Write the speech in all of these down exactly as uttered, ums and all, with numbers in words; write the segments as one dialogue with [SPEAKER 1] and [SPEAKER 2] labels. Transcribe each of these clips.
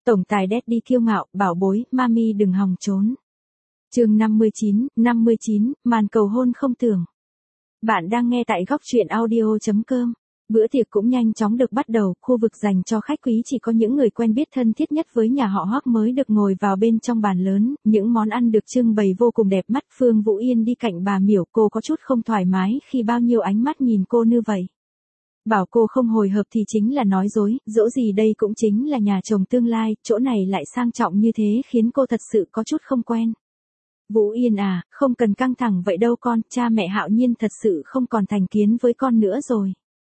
[SPEAKER 1] Tổng tài Daddy kiêu ngạo, bảo bối, mami đừng hòng trốn. Chương năm mươi chín, năm mươi chín, màn cầu hôn không tưởng. Bạn đang nghe tại góc truyện audio chấm com. Bữa tiệc cũng nhanh chóng được bắt đầu, khu vực dành cho khách quý chỉ có những người quen biết thân thiết nhất với nhà họ Hoắc mới được ngồi vào bên trong bàn lớn, những món ăn được trưng bày vô cùng đẹp mắt. Phương Vũ Yên đi cạnh bà Miểu, cô có chút không thoải mái khi bao nhiêu ánh mắt nhìn cô như vậy. Bảo cô không hồi hộp thì chính là nói dối, dỗ gì đây cũng chính là nhà chồng tương lai, chỗ này lại sang trọng như thế khiến cô thật sự có chút không quen. Vũ Yên à, không cần căng thẳng vậy đâu con, cha mẹ Hạo Nhiên thật sự không còn thành kiến với con nữa rồi.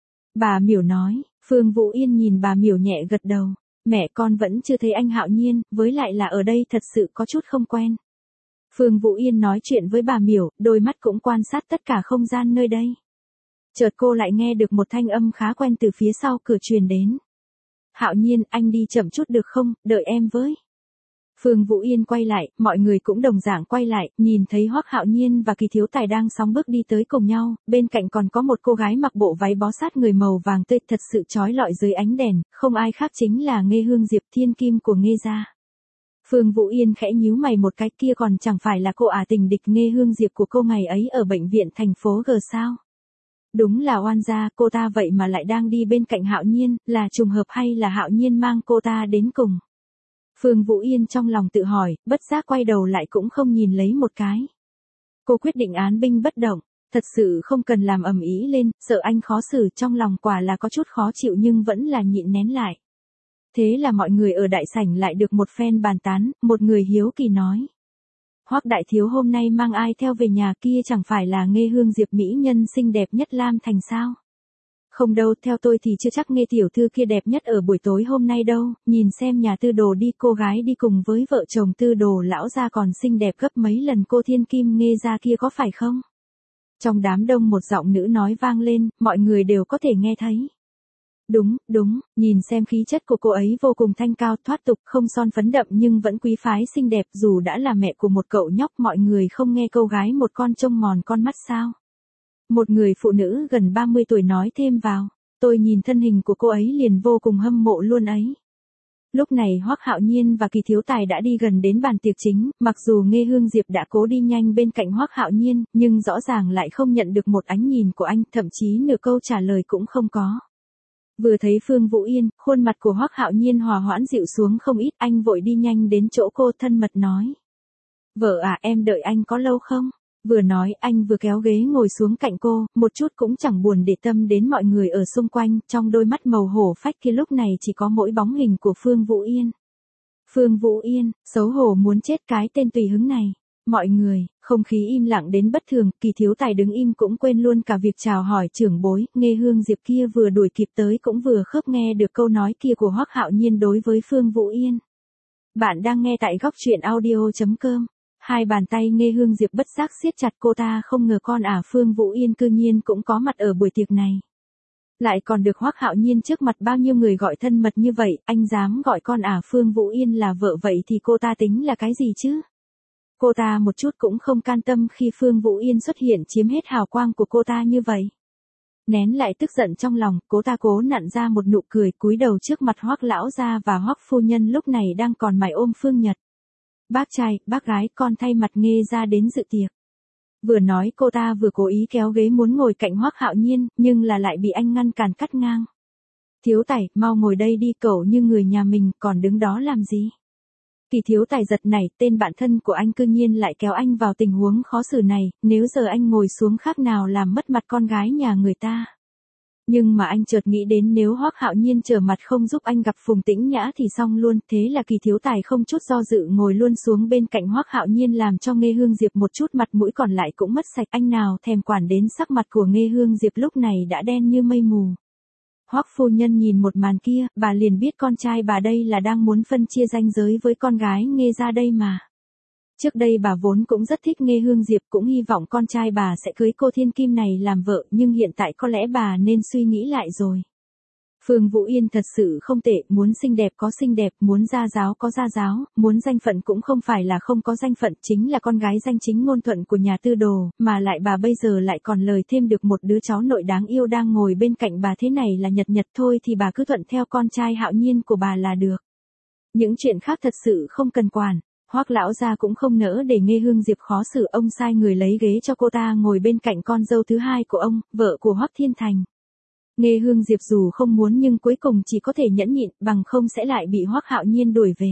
[SPEAKER 1] Bà Miểu nói. Phương Vũ Yên nhìn bà Miểu nhẹ gật đầu. Mẹ con vẫn chưa thấy anh Hạo Nhiên, với lại là ở đây thật sự có chút không quen. Phương Vũ Yên nói chuyện với bà Miểu, đôi mắt cũng quan sát tất cả không gian nơi đây. Chợt cô lại nghe được một thanh âm khá quen từ phía sau cửa truyền đến. Hạo Nhiên, anh đi chậm chút được không, đợi em với. Phương Vũ Yên quay lại, mọi người cũng đồng dạng quay lại, nhìn thấy Hoắc Hạo Nhiên và Kỳ Thiếu Tài đang sóng bước đi tới cùng nhau, bên cạnh còn có một cô gái mặc bộ váy bó sát người màu vàng tươi thật sự chói lọi dưới ánh đèn, không ai khác chính là Nghê Hương Diệp, thiên kim của Nghê gia. Phương Vũ Yên khẽ nhíu mày một cái, kia còn chẳng phải là cô ả tình địch Nghê Hương Diệp của cô ngày ấy ở bệnh viện thành phố G sao? Đúng là oan gia, cô ta vậy mà lại đang đi bên cạnh Hạo Nhiên, là trùng hợp hay là Hạo Nhiên mang cô ta đến cùng? Phương Vũ Yên trong lòng tự hỏi, bất giác quay đầu lại cũng không nhìn lấy một cái. Cô quyết định án binh bất động, thật sự không cần làm ầm ĩ lên, sợ anh khó xử, trong lòng quả là có chút khó chịu nhưng vẫn là nhịn nén lại. Thế là mọi người ở đại sảnh lại được một phen bàn tán, một người hiếu kỳ nói. Hoắc đại thiếu hôm nay mang ai theo về nhà, kia chẳng phải là Nghê Hương Diệp mỹ nhân xinh đẹp nhất Lam Thành sao? Không đâu, theo tôi thì chưa chắc Nghê tiểu thư kia đẹp nhất ở buổi tối hôm nay đâu, nhìn xem nhà Tư Đồ đi, cô gái đi cùng với vợ chồng Tư Đồ lão gia còn xinh đẹp gấp mấy lần cô thiên kim Nghê gia kia có phải không? Trong đám đông một giọng nữ nói vang lên, mọi người đều có thể nghe thấy. Đúng, đúng, nhìn xem khí chất của cô ấy vô cùng thanh cao thoát tục, không son phấn đậm nhưng vẫn quý phái xinh đẹp, dù đã là mẹ của một cậu nhóc, mọi người không nghe câu gái một con trông mòn con mắt sao? Một người phụ nữ gần ba mươi tuổi nói thêm vào, tôi nhìn thân hình của cô ấy liền vô cùng hâm mộ luôn ấy. Lúc này Hoắc Hạo Nhiên và Kỳ Thiếu Tài đã đi gần đến bàn tiệc chính, mặc dù Nghê Hương Diệp đã cố đi nhanh bên cạnh Hoắc Hạo Nhiên, nhưng rõ ràng lại không nhận được một ánh nhìn của anh, thậm chí nửa câu trả lời cũng không có. Vừa thấy Phương Vũ Yên, khuôn mặt của Hoắc Hạo Nhiên hòa hoãn dịu xuống không ít, anh vội đi nhanh đến chỗ cô thân mật nói. Vợ à, em đợi anh có lâu không? Vừa nói anh vừa kéo ghế ngồi xuống cạnh cô, một chút cũng chẳng buồn để tâm đến mọi người ở xung quanh, trong đôi mắt màu hổ phách kia lúc này chỉ có mỗi bóng hình của Phương Vũ Yên. Phương Vũ Yên, xấu hổ muốn chết cái tên tùy hứng này. Mọi người, không khí im lặng đến bất thường, Kỳ Thiếu Tài đứng im cũng quên luôn cả việc chào hỏi trưởng bối, Nghê Hương Diệp kia vừa đuổi kịp tới cũng vừa khớp nghe được câu nói kia của Hoắc Hạo Nhiên đối với Phương Vũ Yên. Bạn đang nghe tại góc truyện audio chấm com. Hai bàn tay Nghê Hương Diệp bất giác siết chặt, cô ta không ngờ con ả Phương Vũ Yên cư nhiên cũng có mặt ở buổi tiệc này. Lại còn được Hoắc Hạo Nhiên trước mặt bao nhiêu người gọi thân mật như vậy, anh dám gọi con ả Phương Vũ Yên là vợ vậy thì cô ta tính là cái gì chứ? Cô ta một chút cũng không can tâm khi Phương Vũ Yên xuất hiện chiếm hết hào quang của cô ta như vậy. Nén lại tức giận trong lòng, cô ta cố nặn ra một nụ cười, cúi đầu trước mặt Hoắc lão gia và Hoắc phu nhân lúc này đang còn mải ôm Phương Nhật. Bác trai, bác gái, con thay mặt Nghê ra đến dự tiệc. Vừa nói cô ta vừa cố ý kéo ghế muốn ngồi cạnh Hoắc Hạo Nhiên, nhưng là lại bị anh ngăn cản cắt ngang. Thiếu Tài, mau ngồi đây đi, cậu như người nhà mình, còn đứng đó làm gì? Kỳ Thiếu Tài giật nảy, tên bạn thân của anh cư nhiên lại kéo anh vào tình huống khó xử này, nếu giờ anh ngồi xuống khác nào làm mất mặt con gái nhà người ta. Nhưng mà anh chợt nghĩ đến nếu Hoắc Hạo Nhiên trở mặt không giúp anh gặp Phùng Tĩnh Nhã thì xong luôn, thế là Kỳ Thiếu Tài không chút do dự ngồi luôn xuống bên cạnh Hoắc Hạo Nhiên làm cho Nghê Hương Diệp một chút mặt mũi còn lại cũng mất sạch, anh nào thèm quản đến sắc mặt của Nghê Hương Diệp lúc này đã đen như mây mù. Hoắc phu nhân nhìn một màn kia, bà liền biết con trai bà đây là đang muốn phân chia ranh giới với con gái Nghê ra đây mà. Trước đây bà vốn cũng rất thích Nghê Hương Diệp, cũng hy vọng con trai bà sẽ cưới cô thiên kim này làm vợ, nhưng hiện tại có lẽ bà nên suy nghĩ lại rồi. Phương Vũ Yên thật sự không tệ, muốn xinh đẹp có xinh đẹp, muốn gia giáo có gia giáo, muốn danh phận cũng không phải là không có danh phận, chính là con gái danh chính ngôn thuận của nhà Tư Đồ, mà lại bà bây giờ lại còn lời thêm được một đứa cháu nội đáng yêu đang ngồi bên cạnh bà, thế này là nhật nhật thôi thì bà cứ thuận theo con trai Hạo Nhiên của bà là được. Những chuyện khác thật sự không cần quản. Hoắc lão gia cũng không nỡ để Nghê Hương Diệp khó xử, ông sai người lấy ghế cho cô ta ngồi bên cạnh con dâu thứ hai của ông, vợ của Hoắc Thiên Thành. Nghê Hương Diệp dù không muốn nhưng cuối cùng chỉ có thể nhẫn nhịn, bằng không sẽ lại bị Hoắc Hạo Nhiên đuổi về.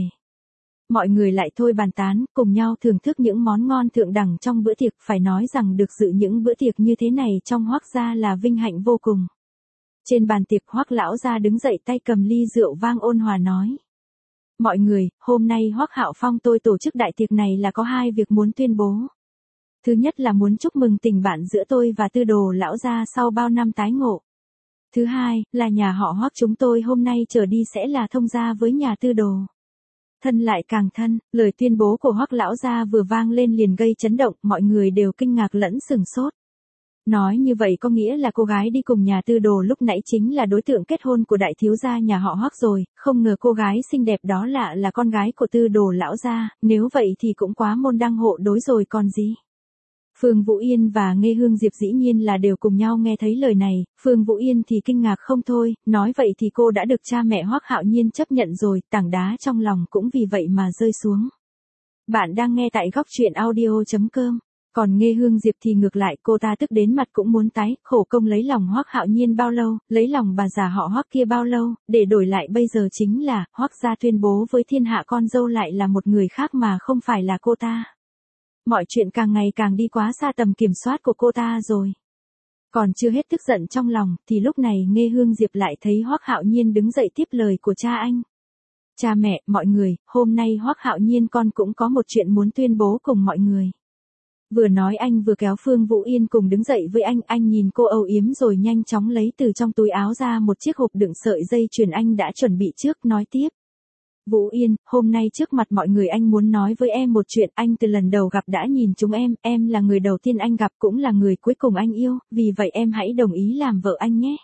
[SPEAKER 1] Mọi người lại thôi bàn tán, cùng nhau thưởng thức những món ngon thượng đẳng trong bữa tiệc, phải nói rằng được dự những bữa tiệc như thế này trong Hoắc gia là vinh hạnh vô cùng. Trên bàn tiệc, Hoắc lão gia đứng dậy, tay cầm ly rượu vang ôn hòa nói: "Mọi người, hôm nay Hoắc Hạo Phong tôi tổ chức đại tiệc này là có hai việc muốn tuyên bố. Thứ nhất là muốn chúc mừng tình bạn giữa tôi và Tư Đồ lão gia sau bao năm tái ngộ. Thứ hai, là nhà họ Hoắc chúng tôi hôm nay trở đi sẽ là thông gia với nhà Tư Đồ. Thân lại càng thân." Lời tuyên bố của Hoắc lão gia vừa vang lên liền gây chấn động, mọi người đều kinh ngạc lẫn sửng sốt. Nói như vậy có nghĩa là cô gái đi cùng nhà Tư Đồ lúc nãy chính là đối tượng kết hôn của đại thiếu gia nhà họ Hoắc rồi, không ngờ cô gái xinh đẹp đó lạ là con gái của Tư Đồ lão gia, nếu vậy thì cũng quá môn đăng hộ đối rồi còn gì. Phương Vũ Yên và Nghê Hương Diệp dĩ nhiên là đều cùng nhau nghe thấy lời này, Phương Vũ Yên thì kinh ngạc không thôi, nói vậy thì cô đã được cha mẹ Hoắc Hạo Nhiên chấp nhận rồi, tảng đá trong lòng cũng vì vậy mà rơi xuống. Bạn đang nghe tại góc truyện audio chấm com. Còn Nghê Hương Diệp thì ngược lại, cô ta tức đến mặt cũng muốn tái, khổ công lấy lòng Hoắc Hạo Nhiên bao lâu, lấy lòng bà già họ Hoắc kia bao lâu, để đổi lại bây giờ chính là, Hoắc gia tuyên bố với thiên hạ con dâu lại là một người khác mà không phải là cô ta. Mọi chuyện càng ngày càng đi quá xa tầm kiểm soát của cô ta rồi. Còn chưa hết tức giận trong lòng, thì lúc này Nghê Hương Diệp lại thấy Hoắc Hạo Nhiên đứng dậy tiếp lời của cha anh. "Cha mẹ, mọi người, hôm nay Hoắc Hạo Nhiên con cũng có một chuyện muốn tuyên bố cùng mọi người." Vừa nói anh vừa kéo Phương Vũ Yên cùng đứng dậy với anh, anh nhìn cô âu yếm rồi nhanh chóng lấy từ trong túi áo ra một chiếc hộp đựng sợi dây chuyền anh đã chuẩn bị trước, nói tiếp. "Vũ Yên, hôm nay trước mặt mọi người anh muốn nói với em một chuyện, anh từ lần đầu gặp đã nhìn chúng em, em là người đầu tiên anh gặp cũng là người cuối cùng anh yêu, vì vậy em hãy đồng ý làm vợ anh nhé."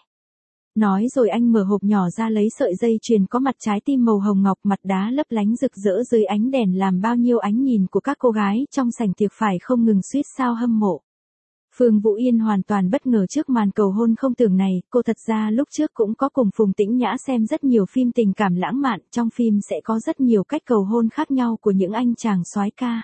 [SPEAKER 1] Nói rồi anh mở hộp nhỏ ra lấy sợi dây chuyền có mặt trái tim màu hồng ngọc, mặt đá lấp lánh rực rỡ dưới ánh đèn làm bao nhiêu ánh nhìn của các cô gái trong sảnh tiệc phải không ngừng suýt sao hâm mộ. Phương Vũ Yên hoàn toàn bất ngờ trước màn cầu hôn không tưởng này, cô thật ra lúc trước cũng có cùng Phùng Tĩnh Nhã xem rất nhiều phim tình cảm lãng mạn, trong phim sẽ có rất nhiều cách cầu hôn khác nhau của những anh chàng soái ca.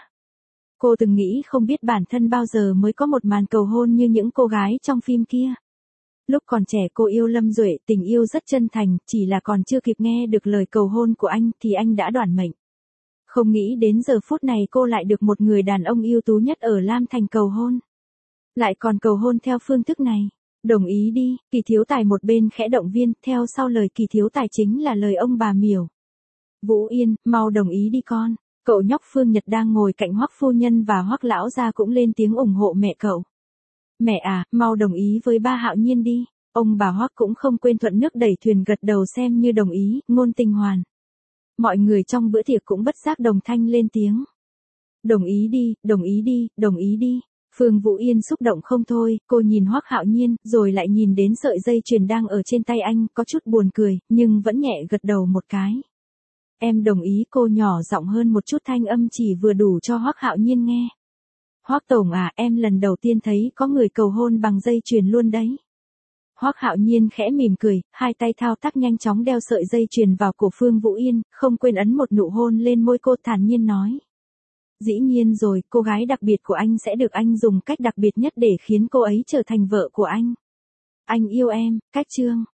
[SPEAKER 1] Cô từng nghĩ không biết bản thân bao giờ mới có một màn cầu hôn như những cô gái trong phim kia. Lúc còn trẻ cô yêu Lâm Duệ, tình yêu rất chân thành, chỉ là còn chưa kịp nghe được lời cầu hôn của anh thì anh đã đoản mệnh. Không nghĩ đến giờ phút này cô lại được một người đàn ông ưu tú nhất ở Lam Thành cầu hôn. Lại còn cầu hôn theo phương thức này. "Đồng ý đi." Kỳ thiếu tài một bên khẽ động viên, theo sau lời Kỳ thiếu tài chính là lời ông bà Miểu. "Vũ Yên, mau đồng ý đi con." Cậu nhóc Phương Nhật đang ngồi cạnh Hoắc phu nhân và Hoắc lão gia cũng lên tiếng ủng hộ mẹ cậu. "Mẹ à, mau đồng ý với ba Hạo Nhiên đi." Ông bà Hoắc cũng không quên thuận nước đẩy thuyền gật đầu xem như đồng ý, ngôn tình hoàn. Mọi người trong bữa tiệc cũng bất giác đồng thanh lên tiếng. "Đồng ý đi, đồng ý đi, đồng ý đi." Phương Vũ Yên xúc động không thôi, cô nhìn Hoắc Hạo Nhiên, rồi lại nhìn đến sợi dây chuyền đang ở trên tay anh, có chút buồn cười, nhưng vẫn nhẹ gật đầu một cái. "Em đồng ý." Cô nhỏ giọng hơn một chút, thanh âm chỉ vừa đủ cho Hoắc Hạo Nhiên nghe. "Hoắc tổng à, em lần đầu tiên thấy có người cầu hôn bằng dây chuyền luôn đấy." Hoắc Hạo Nhiên khẽ mỉm cười, hai tay thao tác nhanh chóng đeo sợi dây chuyền vào cổ Phương Vũ Yên, không quên ấn một nụ hôn lên môi cô, thản nhiên nói. "Dĩ nhiên rồi, cô gái đặc biệt của anh sẽ được anh dùng cách đặc biệt nhất để khiến cô ấy trở thành vợ của anh. Anh yêu em." Cách chương